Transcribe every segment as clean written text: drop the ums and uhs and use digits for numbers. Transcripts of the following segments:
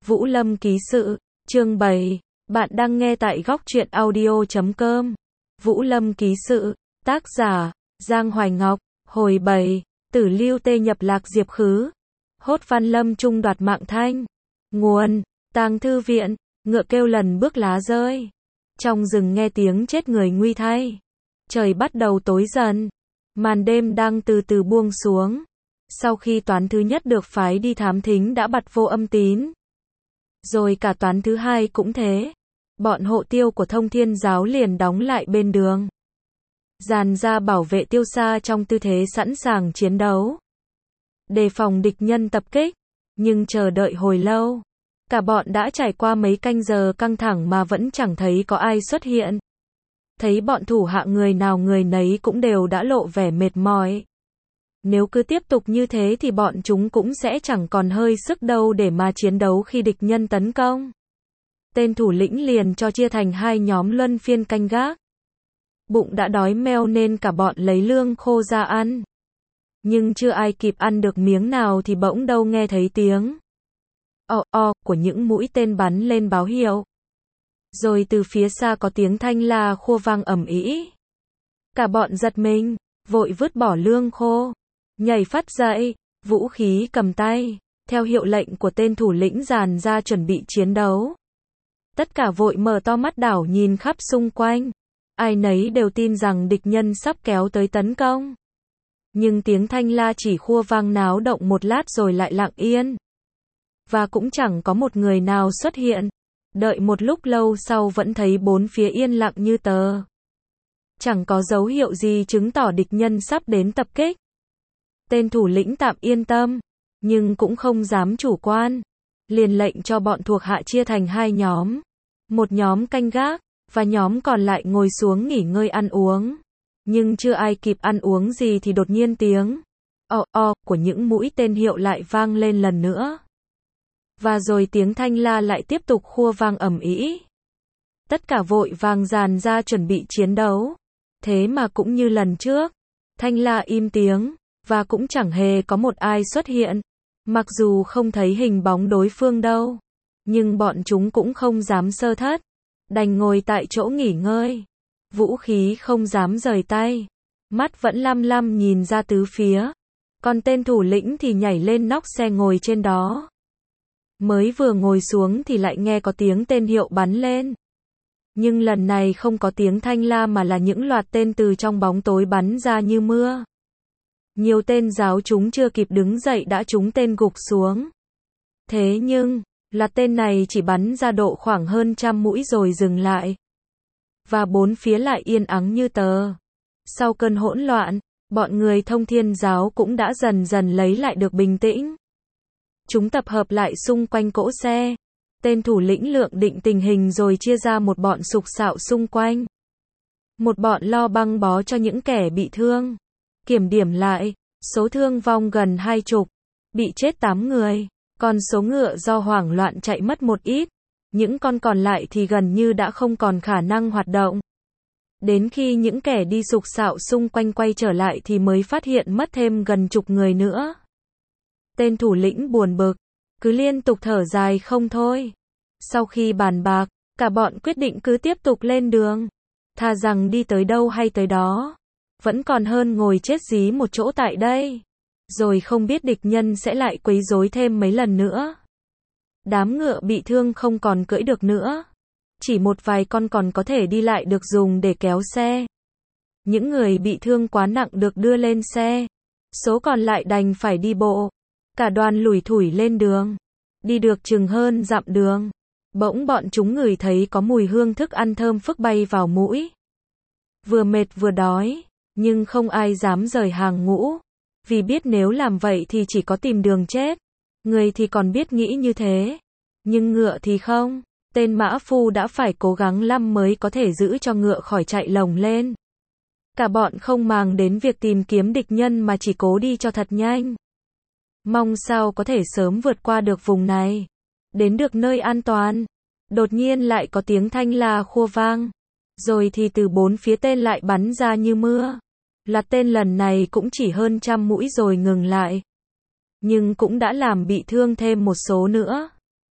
Vũ Lâm ký sự, chương 7. Bạn đang nghe tại góc truyện audio.com. Vũ Lâm ký sự, tác giả, Giang Hoài Ngọc, hồi 7, Tử Lưu Tê nhập lạc Diệp Khứ. Hốt Văn Lâm trung đoạt mạng thanh. Nguồn, Tàng Thư Viện, ngựa kêu lần bước lá rơi. Trong rừng nghe tiếng chết người nguy thay. Trời bắt đầu tối dần. Màn đêm đang từ từ buông xuống. Sau khi toán thứ nhất được phái đi thám thính đã bặt vô âm tín. Rồi cả toán thứ hai cũng thế. Bọn hộ tiêu của Thông Thiên giáo liền đóng lại bên đường. Dàn ra bảo vệ tiêu xa trong tư thế sẵn sàng chiến đấu. Đề phòng địch nhân tập kích. Nhưng chờ đợi hồi lâu. Cả bọn đã trải qua mấy canh giờ căng thẳng mà vẫn chẳng thấy có ai xuất hiện. Thấy bọn thủ hạ người nào người nấy cũng đều đã lộ vẻ mệt mỏi. Nếu cứ tiếp tục như thế thì bọn chúng cũng sẽ chẳng còn hơi sức đâu để mà chiến đấu khi địch nhân tấn công. Tên thủ lĩnh liền cho chia thành hai nhóm luân phiên canh gác. Bụng đã đói meo nên cả bọn lấy lương khô ra ăn. Nhưng chưa ai kịp ăn được miếng nào thì bỗng đâu nghe thấy tiếng của những mũi tên bắn lên báo hiệu. Rồi từ phía xa có tiếng thanh la khua vang ầm ĩ. Cả bọn giật mình, vội vứt bỏ lương khô, nhảy phắt dậy, vũ khí cầm tay, theo hiệu lệnh của tên thủ lĩnh dàn ra chuẩn bị chiến đấu. Tất cả vội mở to mắt đảo nhìn khắp xung quanh. Ai nấy đều tin rằng địch nhân sắp kéo tới tấn công. Nhưng tiếng thanh la chỉ khua vang náo động một lát rồi lại lặng yên. Và cũng chẳng có một người nào xuất hiện. Đợi một lúc lâu sau vẫn thấy bốn phía yên lặng như tờ. Chẳng có dấu hiệu gì chứng tỏ địch nhân sắp đến tập kích. Tên thủ lĩnh tạm yên tâm, nhưng cũng không dám chủ quan. Liền lệnh cho bọn thuộc hạ chia thành hai nhóm. Một nhóm canh gác, và nhóm còn lại ngồi xuống nghỉ ngơi ăn uống. Nhưng chưa ai kịp ăn uống gì thì đột nhiên tiếng của những mũi tên hiệu lại vang lên lần nữa. Và rồi tiếng thanh la lại tiếp tục khua vang ầm ĩ. Tất cả vội vàng dàn ra chuẩn bị chiến đấu. Thế mà cũng như lần trước, thanh la im tiếng, và cũng chẳng hề có một ai xuất hiện. Mặc dù không thấy hình bóng đối phương đâu, nhưng bọn chúng cũng không dám sơ thất, đành ngồi tại chỗ nghỉ ngơi. Vũ khí không dám rời tay, mắt vẫn lăm lăm nhìn ra tứ phía. Còn tên thủ lĩnh thì nhảy lên nóc xe ngồi trên đó. Mới vừa ngồi xuống thì lại nghe có tiếng tên hiệu bắn lên. Nhưng lần này không có tiếng thanh la mà là những loạt tên từ trong bóng tối bắn ra như mưa. Nhiều tên giáo chúng chưa kịp đứng dậy đã trúng tên gục xuống. Thế nhưng, loạt tên này chỉ bắn ra độ khoảng hơn 100 mũi rồi dừng lại. Và bốn phía lại yên ắng như tờ. Sau cơn hỗn loạn, bọn người Thông Thiên giáo cũng đã dần dần lấy lại được bình tĩnh. Chúng tập hợp lại xung quanh cỗ xe. Tên thủ lĩnh lượng định tình hình rồi chia ra một bọn sục sạo xung quanh. Một bọn lo băng bó cho những kẻ bị thương. Kiểm điểm lại, số thương vong gần 20, bị chết 8 người. Còn số ngựa do hoảng loạn chạy mất một ít. Những con còn lại thì gần như đã không còn khả năng hoạt động. Đến khi những kẻ đi sục sạo xung quanh quay trở lại thì mới phát hiện mất thêm gần chục người nữa. Tên thủ lĩnh buồn bực, cứ liên tục thở dài không thôi. Sau khi bàn bạc, cả bọn quyết định cứ tiếp tục lên đường. Thà rằng đi tới đâu hay tới đó. Vẫn còn hơn ngồi chết dí một chỗ tại đây. Rồi không biết địch nhân sẽ lại quấy rối thêm mấy lần nữa. Đám ngựa bị thương không còn cưỡi được nữa. Chỉ một vài con còn có thể đi lại được dùng để kéo xe. Những người bị thương quá nặng được đưa lên xe. Số còn lại đành phải đi bộ. Cả đoàn lủi thủi lên đường. Đi được chừng hơn dặm đường. Bỗng bọn chúng ngửi thấy có mùi hương thức ăn thơm phức bay vào mũi. Vừa mệt vừa đói, nhưng không ai dám rời hàng ngũ. Vì biết nếu làm vậy thì chỉ có tìm đường chết. Người thì còn biết nghĩ như thế. Nhưng ngựa thì không. Tên mã phu đã phải cố gắng lắm mới có thể giữ cho ngựa khỏi chạy lồng lên. Cả bọn không màng đến việc tìm kiếm địch nhân mà chỉ cố đi cho thật nhanh. Mong sao có thể sớm vượt qua được vùng này. Đến được nơi an toàn. Đột nhiên lại có tiếng thanh la khua vang. Rồi thì từ bốn phía tên lại bắn ra như mưa. Loạt tên lần này cũng chỉ hơn 100 mũi rồi ngừng lại. Nhưng cũng đã làm bị thương thêm một số nữa.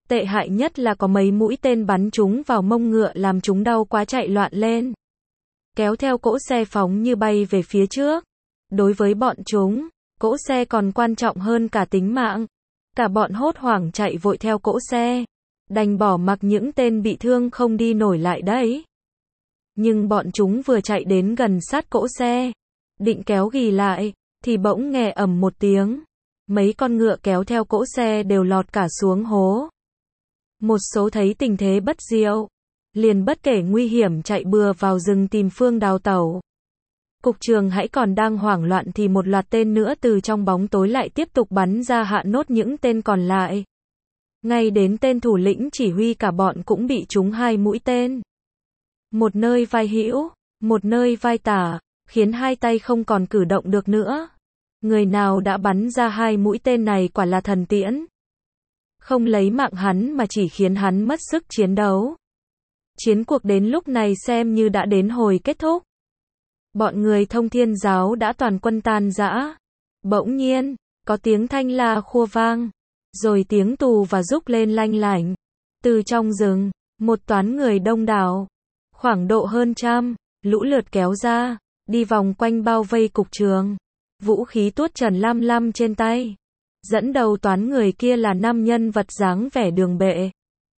Tệ hại nhất là có mấy mũi tên bắn chúng vào mông ngựa làm chúng đau quá chạy loạn lên. Kéo theo cỗ xe phóng như bay về phía trước. Đối với bọn chúng, cỗ xe còn quan trọng hơn cả tính mạng. Cả bọn hốt hoảng chạy vội theo cỗ xe. Đành bỏ mặc những tên bị thương không đi nổi lại đấy. Nhưng bọn chúng vừa chạy đến gần sát cỗ xe, định kéo ghì lại, thì bỗng nghe ầm một tiếng. Mấy con ngựa kéo theo cỗ xe đều lọt cả xuống hố. Một số thấy tình thế bất diệu, liền bất kể nguy hiểm chạy bừa vào rừng tìm phương đào tẩu. Cục trường hãy còn đang hoảng loạn thì một loạt tên nữa từ trong bóng tối lại tiếp tục bắn ra hạ nốt những tên còn lại. Ngay đến tên thủ lĩnh chỉ huy cả bọn cũng bị trúng 2 mũi tên. Một nơi vai hữu, một nơi vai tả, khiến 2 tay không còn cử động được nữa. Người nào đã bắn ra 2 mũi tên này quả là thần tiễn. Không lấy mạng hắn mà chỉ khiến hắn mất sức chiến đấu. Chiến cuộc đến lúc này xem như đã đến hồi kết thúc. Bọn người Thông Thiên giáo đã toàn quân tan rã. Bỗng nhiên, có tiếng thanh la khua vang, rồi tiếng tù và rúc lên lanh lảnh. Từ trong rừng, một toán người đông đảo, khoảng độ hơn 100, lũ lượt kéo ra, đi vòng quanh bao vây cục trường. Vũ khí tuốt trần lam lam trên tay. Dẫn đầu toán người kia là 5 nhân vật dáng vẻ đường bệ.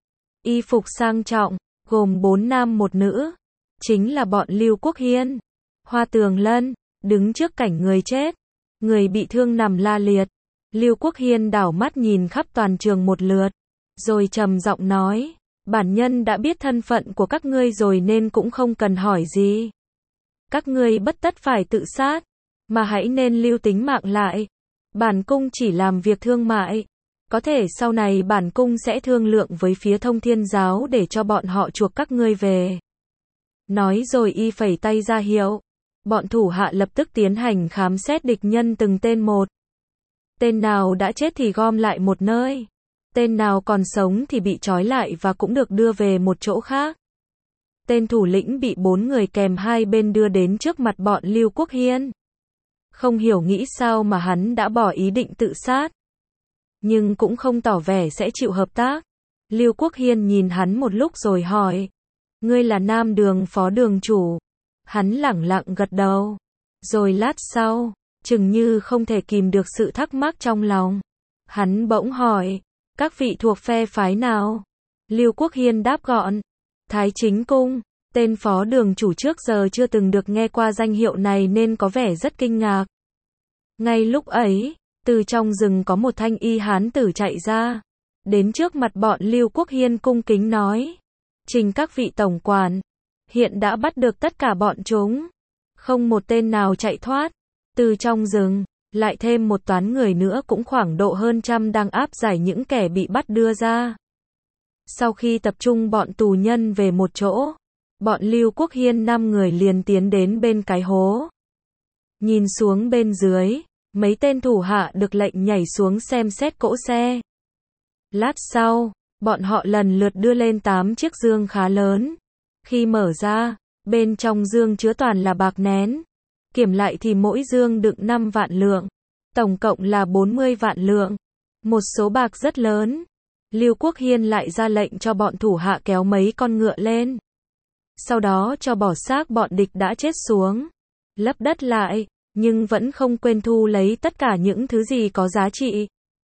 Y phục sang trọng, gồm 4 nam 1 nữ. Chính là bọn Lưu Quốc Hiên, Hoa Tường Lân, đứng trước cảnh người chết. Người bị thương nằm la liệt. Lưu Quốc Hiên đảo mắt nhìn khắp toàn trường một lượt, rồi trầm giọng nói, bản nhân đã biết thân phận của các ngươi rồi nên cũng không cần hỏi gì. Các ngươi bất tất phải tự sát, mà hãy nên lưu tính mạng lại. Bản cung chỉ làm việc thương mại. Có thể sau này bản cung sẽ thương lượng với phía Thông Thiên giáo để cho bọn họ chuộc các ngươi về. Nói rồi y phẩy tay ra hiệu. Bọn thủ hạ lập tức tiến hành khám xét địch nhân từng tên một. Tên nào đã chết thì gom lại một nơi. Tên nào còn sống thì bị trói lại và cũng được đưa về một chỗ khác. Tên thủ lĩnh bị 4 người kèm 2 bên đưa đến trước mặt bọn Lưu Quốc Hiên. Không hiểu nghĩ sao mà hắn đã bỏ ý định tự sát. Nhưng cũng không tỏ vẻ sẽ chịu hợp tác. Lưu Quốc Hiên nhìn hắn một lúc rồi hỏi. Ngươi là Nam Đường phó đường chủ. Hắn lẳng lặng gật đầu. Rồi lát sau, chừng như không thể kìm được sự thắc mắc trong lòng. Hắn bỗng hỏi. Các vị thuộc phe phái nào? Lưu Quốc Hiên đáp gọn. Thái Chính Cung. Tên phó đường chủ trước giờ chưa từng được nghe qua danh hiệu này nên có vẻ rất kinh ngạc. Ngay lúc ấy, từ trong rừng có một thanh y hán tử chạy ra. Đến trước mặt bọn Lưu Quốc Hiên cung kính nói. Trình các vị tổng quản. Hiện đã bắt được tất cả bọn chúng. Không một tên nào chạy thoát. Từ trong rừng, lại thêm một toán người nữa cũng khoảng độ hơn 100 đang áp giải những kẻ bị bắt đưa ra. Sau khi tập trung bọn tù nhân về một chỗ, bọn Lưu Quốc Hiên 5 người liền tiến đến bên cái hố. Nhìn xuống bên dưới, mấy tên thủ hạ được lệnh nhảy xuống xem xét cỗ xe. Lát sau, bọn họ lần lượt đưa lên 8 chiếc dương khá lớn. Khi mở ra, bên trong dương chứa toàn là bạc nén. Kiểm lại thì mỗi dương đựng 5 vạn lượng. Tổng cộng là 40 vạn lượng. Một số bạc rất lớn. Lưu Quốc Hiên lại ra lệnh cho bọn thủ hạ kéo mấy con ngựa lên. Sau đó cho bỏ xác bọn địch đã chết xuống. Lấp đất lại, nhưng vẫn không quên thu lấy tất cả những thứ gì có giá trị.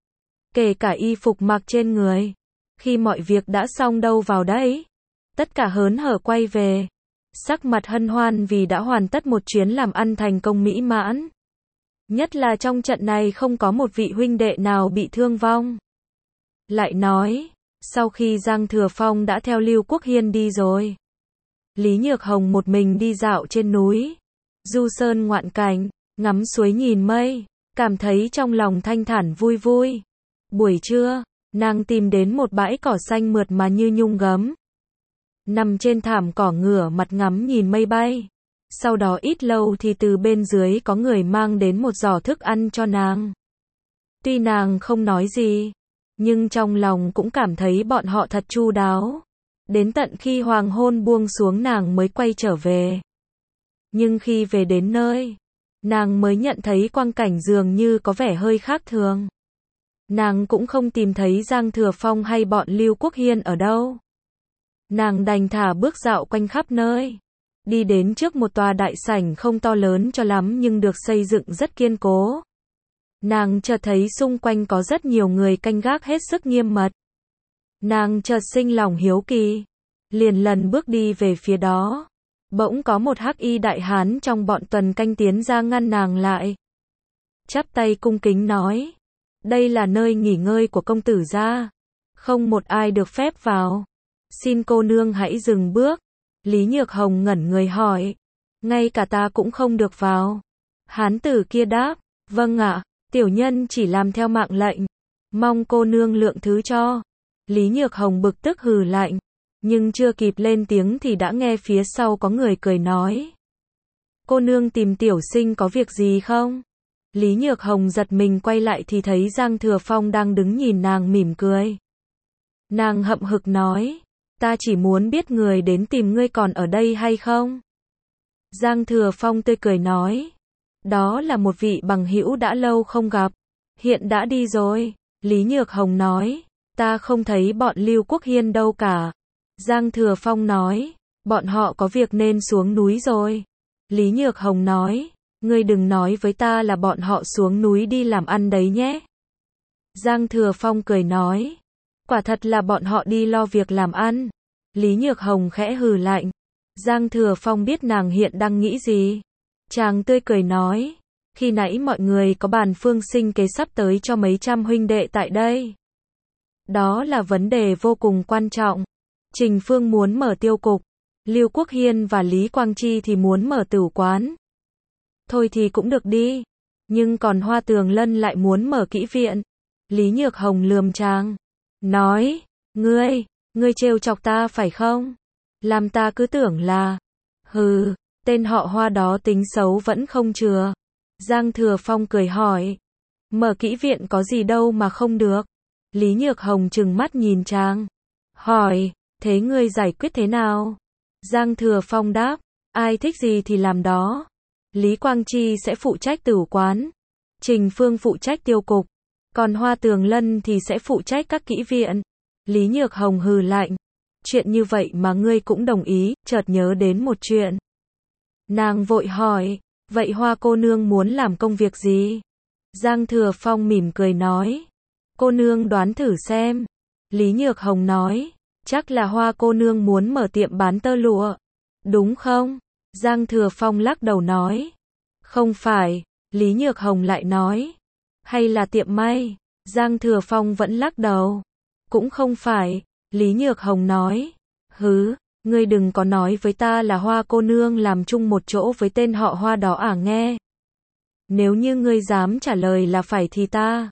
Kể cả y phục mặc trên người. Khi mọi việc đã xong đâu vào đấy. Tất cả hớn hở quay về. Sắc mặt hân hoan vì đã hoàn tất một chuyến làm ăn thành công mỹ mãn. Nhất là trong trận này không có một vị huynh đệ nào bị thương vong. Lại nói, sau khi Giang Thừa Phong đã theo Lưu Quốc Hiên đi rồi, Lý Nhược Hồng một mình đi dạo trên núi, du sơn ngoạn cảnh, ngắm suối nhìn mây, cảm thấy trong lòng thanh thản vui vui. Buổi trưa, nàng tìm đến một bãi cỏ xanh mượt mà như nhung gấm. Nằm trên thảm cỏ ngửa mặt ngắm nhìn mây bay. Sau đó ít lâu thì từ bên dưới có người mang đến một giỏ thức ăn cho nàng. Tuy nàng không nói gì, nhưng trong lòng cũng cảm thấy bọn họ thật chu đáo. Đến tận khi hoàng hôn buông xuống nàng mới quay trở về. Nhưng khi về đến nơi, nàng mới nhận thấy quang cảnh dường như có vẻ hơi khác thường. Nàng cũng không tìm thấy Giang Thừa Phong hay bọn Lưu Quốc Hiên ở đâu. Nàng đành thả bước dạo quanh khắp nơi. Đi đến trước một tòa đại sảnh không to lớn cho lắm nhưng được xây dựng rất kiên cố. Nàng chợt thấy xung quanh có rất nhiều người canh gác hết sức nghiêm mật. Nàng chợt sinh lòng hiếu kỳ, liền lần bước đi về phía đó. Bỗng có một hắc y đại hán trong bọn tuần canh tiến ra ngăn nàng lại. Chắp tay cung kính nói, đây là nơi nghỉ ngơi của công tử gia, không một ai được phép vào. Xin cô nương hãy dừng bước. Lý Nhược Hồng ngẩn người hỏi, ngay cả ta cũng không được vào. Hán tử kia đáp, vâng ạ, tiểu nhân chỉ làm theo mạng lệnh, mong cô nương lượng thứ cho. Lý Nhược Hồng bực tức hừ lạnh, nhưng chưa kịp lên tiếng thì đã nghe phía sau có người cười nói, cô nương tìm tiểu sinh có việc gì không? Lý Nhược Hồng giật mình quay lại thì thấy Giang Thừa Phong đang đứng nhìn nàng mỉm cười. Nàng hậm hực nói, ta chỉ muốn biết người đến tìm ngươi còn ở đây hay không? Giang Thừa Phong tươi cười nói, đó là một vị bằng hữu đã lâu không gặp, hiện đã đi rồi. Lý Nhược Hồng nói, ta không thấy bọn Lưu Quốc Hiên đâu cả. Giang Thừa Phong nói, bọn họ có việc nên xuống núi rồi. Lý Nhược Hồng nói, ngươi đừng nói với ta là bọn họ xuống núi đi làm ăn đấy nhé. Giang Thừa Phong cười nói, quả thật là bọn họ đi lo việc làm ăn. Lý Nhược Hồng khẽ hừ lạnh. Giang Thừa Phong biết nàng hiện đang nghĩ gì. Chàng tươi cười nói, khi nãy mọi người có bàn phương sinh kế sắp tới cho mấy trăm huynh đệ tại đây. Đó là vấn đề vô cùng quan trọng. Trình Phương muốn mở tiêu cục, Lưu Quốc Hiên và Lý Quang Chi thì muốn mở tửu quán. Thôi thì cũng được đi, nhưng còn Hoa Tường Lân lại muốn mở kỹ viện. Lý Nhược Hồng lườm chàng, nói, ngươi trêu chọc ta phải không? Làm ta cứ tưởng là, hừ, tên họ Hoa đó tính xấu vẫn không chừa. Giang Thừa Phong cười hỏi, mở kỹ viện có gì đâu mà không được. Lý Nhược Hồng trừng mắt nhìn chàng, hỏi, thế ngươi giải quyết thế nào? Giang Thừa Phong đáp, ai thích gì thì làm đó. Lý Quang Chi sẽ phụ trách tửu quán, Trình Phương phụ trách tiêu cục, còn Hoa Tường Lân thì sẽ phụ trách các kỹ viện. Lý Nhược Hồng hừ lạnh, chuyện như vậy mà ngươi cũng đồng ý, chợt nhớ đến một chuyện. Nàng vội hỏi, vậy Hoa cô nương muốn làm công việc gì? Giang Thừa Phong mỉm cười nói, cô nương đoán thử xem. Lý Nhược Hồng nói, chắc là Hoa cô nương muốn mở tiệm bán tơ lụa, đúng không? Giang Thừa Phong lắc đầu nói, không phải. Lý Nhược Hồng lại nói, hay là tiệm may? Giang Thừa Phong vẫn lắc đầu, cũng không phải. Lý Nhược Hồng nói, hứ, ngươi đừng có nói với ta là Hoa cô nương làm chung một chỗ với tên họ Hoa đó à nghe. Nếu như ngươi dám trả lời là phải thì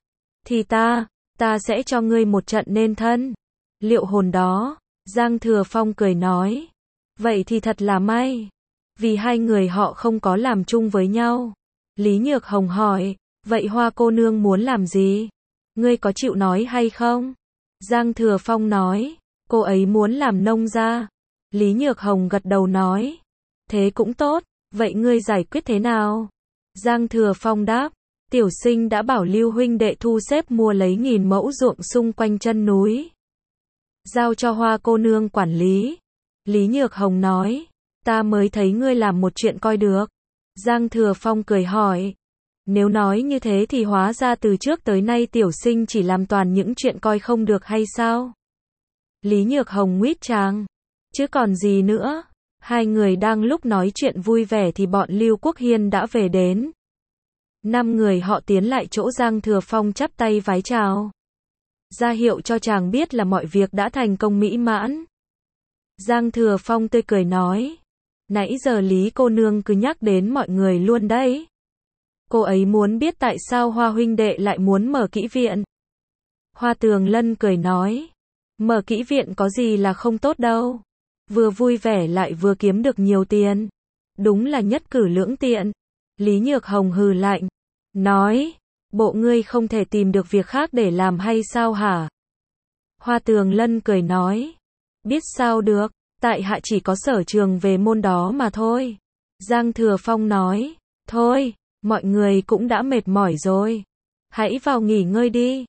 ta sẽ cho ngươi một trận nên thân. Liệu hồn đó. Giang Thừa Phong cười nói, vậy thì thật là may, vì hai người họ không có làm chung với nhau. Lý Nhược Hồng hỏi, vậy Hoa cô nương muốn làm gì? Ngươi có chịu nói hay không? Giang Thừa Phong nói, cô ấy muốn làm nông gia. Lý Nhược Hồng gật đầu nói, thế cũng tốt, vậy ngươi giải quyết thế nào? Giang Thừa Phong đáp, tiểu sinh đã bảo Lưu huynh đệ thu xếp mua lấy 1000 mẫu ruộng xung quanh chân núi, giao cho Hoa cô nương quản lý. Lý Nhược Hồng nói, ta mới thấy ngươi làm một chuyện coi được. Giang Thừa Phong cười hỏi, nếu nói như thế thì hóa ra từ trước tới nay tiểu sinh chỉ làm toàn những chuyện coi không được hay sao? Lý Nhược Hồng nguýt chàng, chứ còn gì nữa. Hai người đang lúc nói chuyện vui vẻ thì bọn Lưu Quốc Hiên đã về đến. 5 người họ tiến lại chỗ Giang Thừa Phong chắp tay vái chào, ra hiệu cho chàng biết là mọi việc đã thành công mỹ mãn. Giang Thừa Phong tươi cười nói, nãy giờ Lý cô nương cứ nhắc đến mọi người luôn đấy. Cô ấy muốn biết tại sao Hoa huynh đệ lại muốn mở kỹ viện. Hoa Tường Lân cười nói, mở kỹ viện có gì là không tốt đâu. Vừa vui vẻ lại vừa kiếm được nhiều tiền. Đúng là nhất cử lưỡng tiện. Lý Nhược Hồng hừ lạnh, nói, bộ ngươi không thể tìm được việc khác để làm hay sao hả? Hoa Tường Lân cười nói, biết sao được, tại hạ chỉ có sở trường về môn đó mà thôi. Giang Thừa Phong nói, thôi, mọi người cũng đã mệt mỏi rồi, hãy vào nghỉ ngơi đi.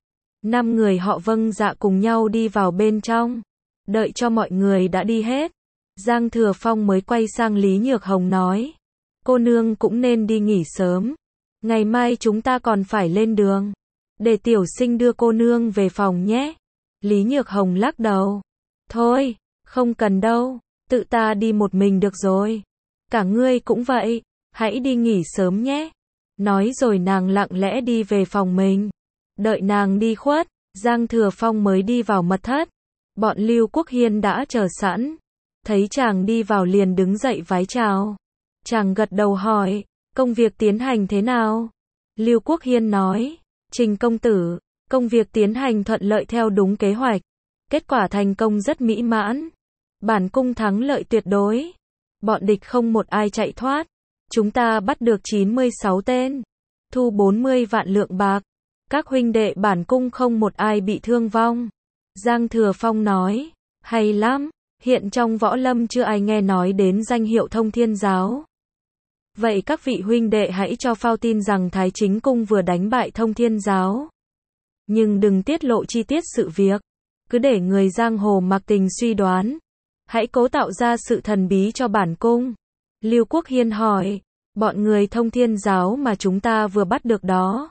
5 người họ vâng dạ cùng nhau đi vào bên trong. Đợi cho mọi người đã đi hết, Giang Thừa Phong mới quay sang Lý Nhược Hồng nói. Cô nương cũng nên đi nghỉ sớm. Ngày mai chúng ta còn phải lên đường. Để tiểu sinh đưa cô nương về phòng nhé. Lý Nhược Hồng lắc đầu. Thôi, không cần đâu, tự ta đi một mình được rồi. Cả ngươi cũng vậy, hãy đi nghỉ sớm nhé. Nói rồi nàng lặng lẽ đi về phòng mình. Đợi nàng đi khuất, Giang Thừa Phong mới đi vào mật thất. Bọn Lưu Quốc Hiên đã chờ sẵn. Thấy chàng đi vào liền đứng dậy vái chào. Chàng gật đầu hỏi, công việc tiến hành thế nào? Lưu Quốc Hiên nói, Trình công tử, công việc tiến hành thuận lợi theo đúng kế hoạch. Kết quả thành công rất mỹ mãn. Bản cung thắng lợi tuyệt đối. Bọn địch không một ai chạy thoát. Chúng ta bắt được 96 tên. Thu 40 vạn lượng bạc. Các huynh đệ bản cung không một ai bị thương vong. Giang Thừa Phong nói, hay lắm, hiện trong võ lâm chưa ai nghe nói đến danh hiệu Thông Thiên Giáo. Vậy các vị huynh đệ hãy cho phao tin rằng Thái Chính Cung vừa đánh bại Thông Thiên Giáo. Nhưng đừng tiết lộ chi tiết sự việc. Cứ để người giang hồ mặc tình suy đoán. Hãy cố tạo ra sự thần bí cho bản cung. Lưu Quốc Hiên hỏi, bọn người Thông Thiên Giáo mà chúng ta vừa bắt được đó.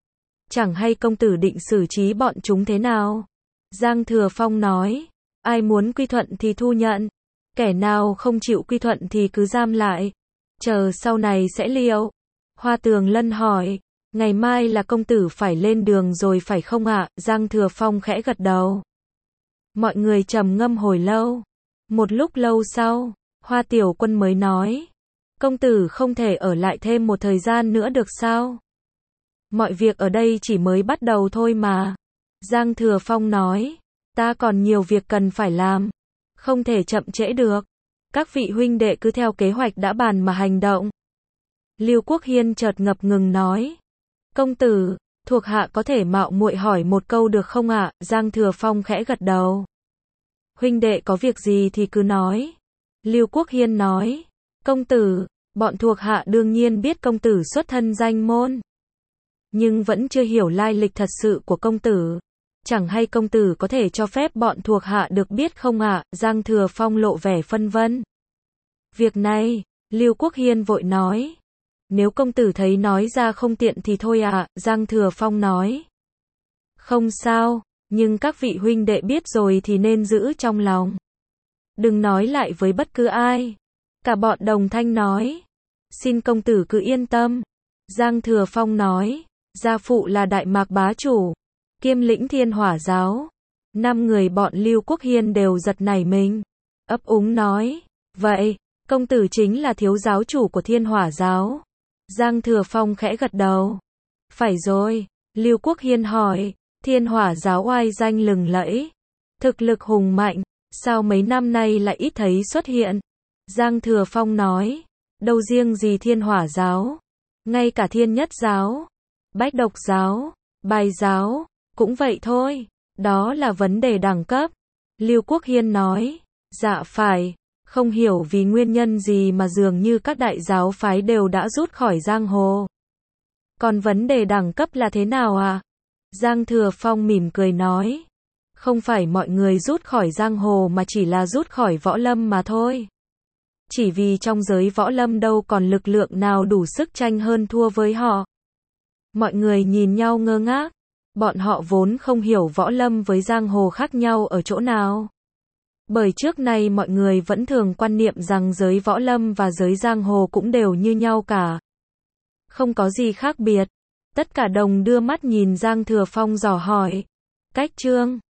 Chẳng hay công tử định xử trí bọn chúng thế nào? Giang Thừa Phong nói, ai muốn quy thuận thì thu nhận. Kẻ nào không chịu quy thuận thì cứ giam lại. Chờ sau này sẽ liệu. Hoa Tường Lân hỏi, ngày mai là công tử phải lên đường rồi phải không ạ? Giang Thừa Phong khẽ gật đầu. Mọi người trầm ngâm hồi lâu. Một lúc lâu sau, Hoa Tiểu Quân mới nói, công tử không thể ở lại thêm một thời gian nữa được sao? Mọi việc ở đây chỉ mới bắt đầu thôi mà. Giang Thừa Phong nói, ta còn nhiều việc cần phải làm. Không thể chậm trễ được. Các vị huynh đệ cứ theo kế hoạch đã bàn mà hành động. Lưu Quốc Hiên chợt ngập ngừng nói, công tử, thuộc hạ có thể mạo muội hỏi một câu được không ạ? Giang Thừa Phong khẽ gật đầu. Huynh đệ có việc gì thì cứ nói. Lưu Quốc Hiên nói, công tử, bọn thuộc hạ đương nhiên biết công tử xuất thân danh môn. Nhưng vẫn chưa hiểu lai lịch thật sự của công tử. Chẳng hay công tử có thể cho phép bọn thuộc hạ được biết không ạ? Giang Thừa Phong lộ vẻ phân vân. Việc này, Lưu Quốc Hiên vội nói. Nếu công tử thấy nói ra không tiện thì thôi ạ. Giang Thừa Phong nói. Không sao, nhưng các vị huynh đệ biết rồi thì nên giữ trong lòng. Đừng nói lại với bất cứ ai. Cả bọn đồng thanh nói. Xin công tử cứ yên tâm. Giang Thừa Phong nói. Gia phụ là Đại Mạc bá chủ, kiêm lĩnh Thiên Hỏa Giáo. 5 người bọn Lưu Quốc Hiên đều giật nảy mình. Ấp úng nói. Vậy, công tử chính là thiếu giáo chủ của Thiên Hỏa Giáo. Giang Thừa Phong khẽ gật đầu. Phải rồi. Lưu Quốc Hiên hỏi. Thiên Hỏa Giáo oai danh lừng lẫy, thực lực hùng mạnh, sao mấy năm nay lại ít thấy xuất hiện? Giang Thừa Phong nói. Đâu riêng gì Thiên Hỏa Giáo, ngay cả Thiên Nhất Giáo, Bách Độc Giáo, Bài Giáo, cũng vậy thôi. Đó là vấn đề đẳng cấp. Lưu Quốc Hiên nói. Dạ phải. Không hiểu vì nguyên nhân gì mà dường như các đại giáo phái đều đã rút khỏi giang hồ. Còn vấn đề đẳng cấp là thế nào à? Giang Thừa Phong mỉm cười nói. Không phải mọi người rút khỏi giang hồ mà chỉ là rút khỏi võ lâm mà thôi. Chỉ vì trong giới võ lâm đâu còn lực lượng nào đủ sức tranh hơn thua với họ. Mọi người nhìn nhau ngơ ngác. Bọn họ vốn không hiểu võ lâm với giang hồ khác nhau ở chỗ nào. Bởi trước nay mọi người vẫn thường quan niệm rằng giới võ lâm và giới giang hồ cũng đều như nhau cả. Không có gì khác biệt. Tất cả đồng đưa mắt nhìn Giang Thừa Phong dò hỏi. Cách chương